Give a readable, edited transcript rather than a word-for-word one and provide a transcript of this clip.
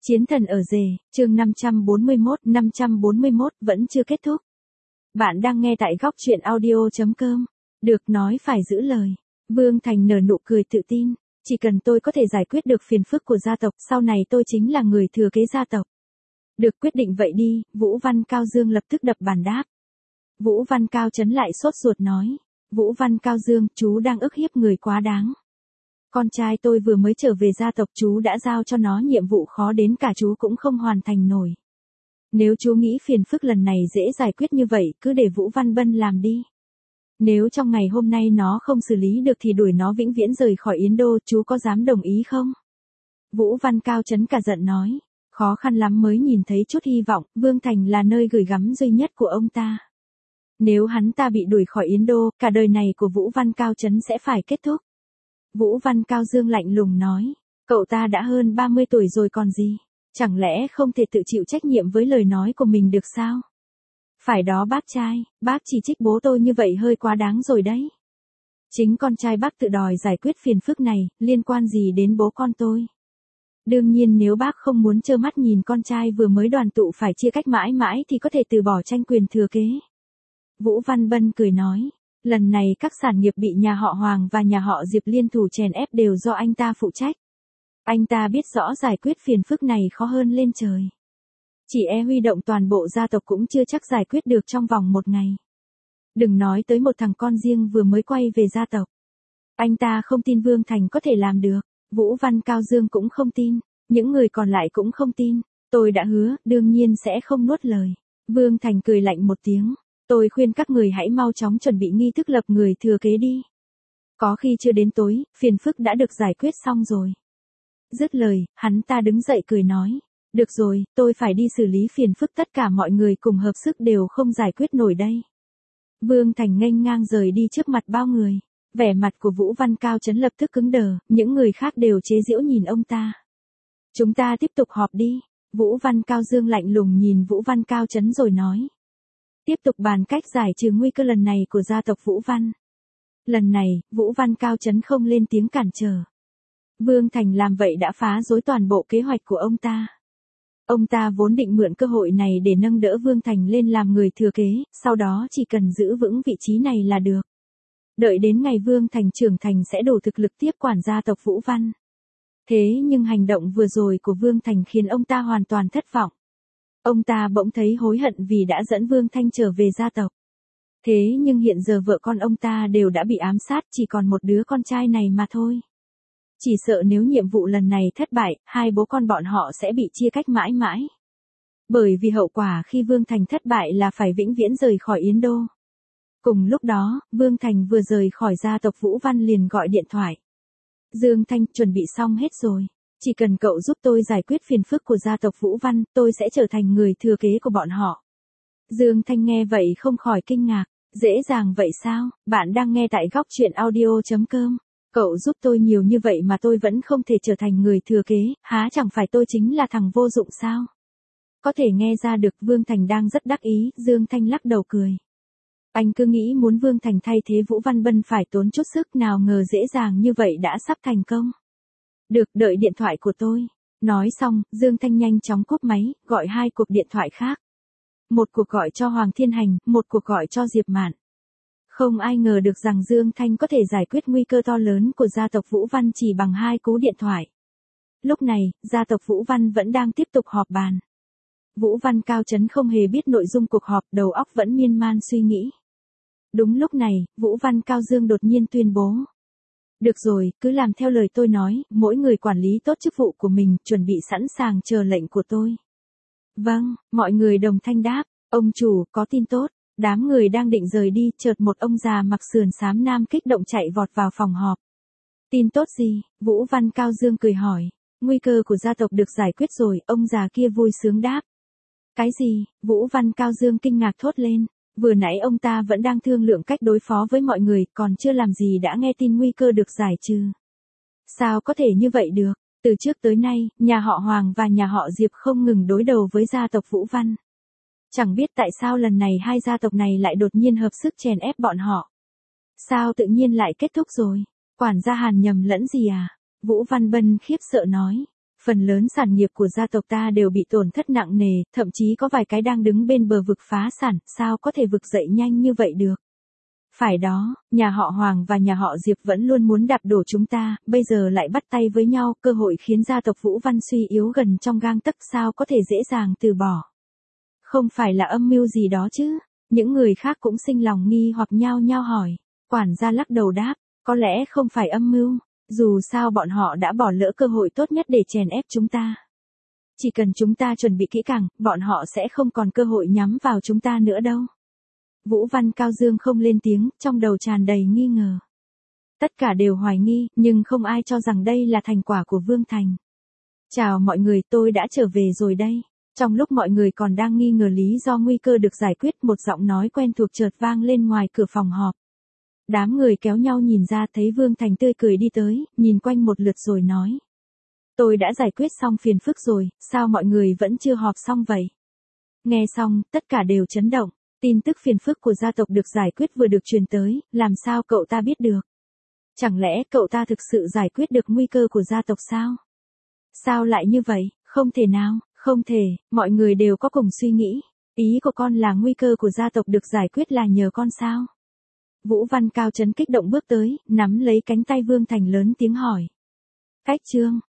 Chiến thần ở rể, chương 541 vẫn chưa kết thúc. Bạn đang nghe tại góc truyện audio.com. Được nói phải giữ lời. Vương Thành nở nụ cười tự tin. Chỉ cần tôi có thể giải quyết được phiền phức của gia tộc, sau này tôi chính là người thừa kế gia tộc. Được, quyết định vậy đi, Vũ Văn Cao Dương lập tức đập bàn đáp. Vũ Văn Cao Trấn lại sốt ruột nói. Vũ Văn Cao Dương, chú đang ức hiếp người quá đáng. Con trai tôi vừa mới trở về gia tộc, chú đã giao cho nó nhiệm vụ khó đến cả chú cũng không hoàn thành nổi. Nếu chú nghĩ phiền phức lần này dễ giải quyết như vậy, cứ để Vũ Văn Bân làm đi. Nếu trong ngày hôm nay nó không xử lý được thì đuổi nó vĩnh viễn rời khỏi Yến Đô, chú có dám đồng ý không? Vũ Văn Cao Trấn cả giận nói. Khó khăn lắm mới nhìn thấy chút hy vọng, Vương Thành là nơi gửi gắm duy nhất của ông ta. Nếu hắn ta bị đuổi khỏi Yến Đô, cả đời này của Vũ Văn Cao Trấn sẽ phải kết thúc. Vũ Văn Cao Dương lạnh lùng nói, cậu ta đã hơn 30 tuổi rồi còn gì, chẳng lẽ không thể tự chịu trách nhiệm với lời nói của mình được sao? Phải đó bác trai, bác chỉ trích bố tôi như vậy hơi quá đáng rồi đấy. Chính con trai bác tự đòi giải quyết phiền phức này, liên quan gì đến bố con tôi? Đương nhiên nếu bác không muốn trơ mắt nhìn con trai vừa mới đoàn tụ phải chia cách mãi mãi thì có thể từ bỏ tranh quyền thừa kế. Vũ Văn Bân cười nói. Lần này các sản nghiệp bị nhà họ Hoàng và nhà họ Diệp liên thủ chèn ép đều do anh ta phụ trách. Anh ta biết rõ giải quyết phiền phức này khó hơn lên trời. Chỉ huy động toàn bộ gia tộc cũng chưa chắc giải quyết được trong vòng một ngày. Đừng nói tới một thằng con riêng vừa mới quay về gia tộc. Anh ta không tin Vương Thành có thể làm được. Vũ Văn Cao Dương cũng không tin. Những người còn lại cũng không tin. Tôi đã hứa, đương nhiên sẽ không nuốt lời. Vương Thành cười lạnh một tiếng. Tôi khuyên các người hãy mau chóng chuẩn bị nghi thức lập người thừa kế đi. Có khi chưa đến tối, phiền phức đã được giải quyết xong rồi. Dứt lời, hắn ta đứng dậy cười nói. Được rồi, tôi phải đi xử lý phiền phức, tất cả mọi người cùng hợp sức đều không giải quyết nổi đây. Vương Thành nghênh ngang rời đi trước mặt bao người. Vẻ mặt của Vũ Văn Cao Trấn lập tức cứng đờ, những người khác đều chế giễu nhìn ông ta. Chúng ta tiếp tục họp đi. Vũ Văn Cao Dương lạnh lùng nhìn Vũ Văn Cao Trấn rồi nói. Tiếp tục bàn cách giải trừ nguy cơ lần này của gia tộc Vũ Văn. Lần này, Vũ Văn Cao Trấn không lên tiếng cản trở. Vương Thành làm vậy đã phá rối toàn bộ kế hoạch của ông ta. Ông ta vốn định mượn cơ hội này để nâng đỡ Vương Thành lên làm người thừa kế, sau đó chỉ cần giữ vững vị trí này là được. Đợi đến ngày Vương Thành trưởng thành sẽ đủ thực lực tiếp quản gia tộc Vũ Văn. Thế nhưng hành động vừa rồi của Vương Thành khiến ông ta hoàn toàn thất vọng. Ông ta bỗng thấy hối hận vì đã dẫn Vương Thanh trở về gia tộc. Thế nhưng hiện giờ vợ con ông ta đều đã bị ám sát, chỉ còn một đứa con trai này mà thôi. Chỉ sợ nếu nhiệm vụ lần này thất bại, hai bố con bọn họ sẽ bị chia cách mãi mãi. Bởi vì hậu quả khi Vương Thành thất bại là phải vĩnh viễn rời khỏi Yến Đô. Cùng lúc đó, Vương Thành vừa rời khỏi gia tộc Vũ Văn liền gọi điện thoại. Dương Thanh, chuẩn bị xong hết rồi. Chỉ cần cậu giúp tôi giải quyết phiền phức của gia tộc Vũ Văn, tôi sẽ trở thành người thừa kế của bọn họ. Dương Thanh nghe vậy không khỏi kinh ngạc. Dễ dàng vậy sao? Bạn đang nghe tại góc truyện audio.com. Cậu giúp tôi nhiều như vậy mà tôi vẫn không thể trở thành người thừa kế, há chẳng phải tôi chính là thằng vô dụng sao? Có thể nghe ra được Vương Thành đang rất đắc ý, Dương Thanh lắc đầu cười. Anh cứ nghĩ muốn Vương Thành thay thế Vũ Văn Bân phải tốn chút sức, nào ngờ dễ dàng như vậy đã sắp thành công. Được, đợi điện thoại của tôi. Nói xong, Dương Thanh nhanh chóng cúp máy, gọi hai cuộc điện thoại khác. Một cuộc gọi cho Hoàng Thiên Hành, một cuộc gọi cho Diệp Mạn. Không ai ngờ được rằng Dương Thanh có thể giải quyết nguy cơ to lớn của gia tộc Vũ Văn chỉ bằng hai cú điện thoại. Lúc này, gia tộc Vũ Văn vẫn đang tiếp tục họp bàn. Vũ Văn Cao Trấn không hề biết nội dung cuộc họp, đầu óc vẫn miên man suy nghĩ. Đúng lúc này, Vũ Văn Cao Dương đột nhiên tuyên bố. Được rồi, cứ làm theo lời tôi nói, mỗi người quản lý tốt chức vụ của mình, chuẩn bị sẵn sàng chờ lệnh của tôi. Vâng, mọi người đồng thanh đáp, ông chủ, có tin tốt. Đám người đang định rời đi, chợt một ông già mặc sườn xám nam kích động chạy vọt vào phòng họp. Tin tốt gì? Vũ Văn Cao Dương cười hỏi. Nguy cơ của gia tộc được giải quyết rồi, ông già kia vui sướng đáp. Cái gì? Vũ Văn Cao Dương kinh ngạc thốt lên. Vừa nãy ông ta vẫn đang thương lượng cách đối phó với mọi người, còn chưa làm gì đã nghe tin nguy cơ được giải trừ. Sao có thể như vậy được? Từ trước tới nay, nhà họ Hoàng và nhà họ Diệp không ngừng đối đầu với gia tộc Vũ Văn. Chẳng biết tại sao lần này hai gia tộc này lại đột nhiên hợp sức chèn ép bọn họ. Sao tự nhiên lại kết thúc rồi? Quản gia Hàn nhầm lẫn gì à? Vũ Văn Bân khiếp sợ nói. Phần lớn sản nghiệp của gia tộc ta đều bị tổn thất nặng nề, thậm chí có vài cái đang đứng bên bờ vực phá sản, sao có thể vực dậy nhanh như vậy được. Phải đó, nhà họ Hoàng và nhà họ Diệp vẫn luôn muốn đạp đổ chúng ta, bây giờ lại bắt tay với nhau, cơ hội khiến gia tộc Vũ Văn suy yếu gần trong gang tấc, sao có thể dễ dàng từ bỏ. Không phải là âm mưu gì đó chứ? Những người khác cũng sinh lòng nghi hoặc nhao nhao hỏi. Quản gia lắc đầu đáp, có lẽ không phải âm mưu, dù sao bọn họ đã bỏ lỡ cơ hội tốt nhất để chèn ép chúng ta. Chỉ cần chúng ta chuẩn bị kỹ càng, bọn họ sẽ không còn cơ hội nhắm vào chúng ta nữa đâu. Vũ Văn Cao Dương không lên tiếng, trong đầu tràn đầy nghi ngờ. Tất cả đều hoài nghi, nhưng không ai cho rằng đây là thành quả của Vương Thành. Chào mọi người, tôi đã trở về rồi đây. Trong lúc mọi người còn đang nghi ngờ lý do nguy cơ được giải quyết, một giọng nói quen thuộc chợt vang lên ngoài cửa phòng họp. Đám người kéo nhau nhìn ra thấy Vương Thành tươi cười đi tới, nhìn quanh một lượt rồi nói. Tôi đã giải quyết xong phiền phức rồi, sao mọi người vẫn chưa họp xong vậy? Nghe xong, tất cả đều chấn động. Tin tức phiền phức của gia tộc được giải quyết vừa được truyền tới, làm sao cậu ta biết được? Chẳng lẽ cậu ta thực sự giải quyết được nguy cơ của gia tộc sao? Sao lại như vậy? Không thể nào, không thể, mọi người đều có cùng suy nghĩ. Ý của con là nguy cơ của gia tộc được giải quyết là nhờ con sao? Vũ Văn Cao Trấn kích động bước tới, nắm lấy cánh tay Vương Thành lớn tiếng hỏi. Cách Trương,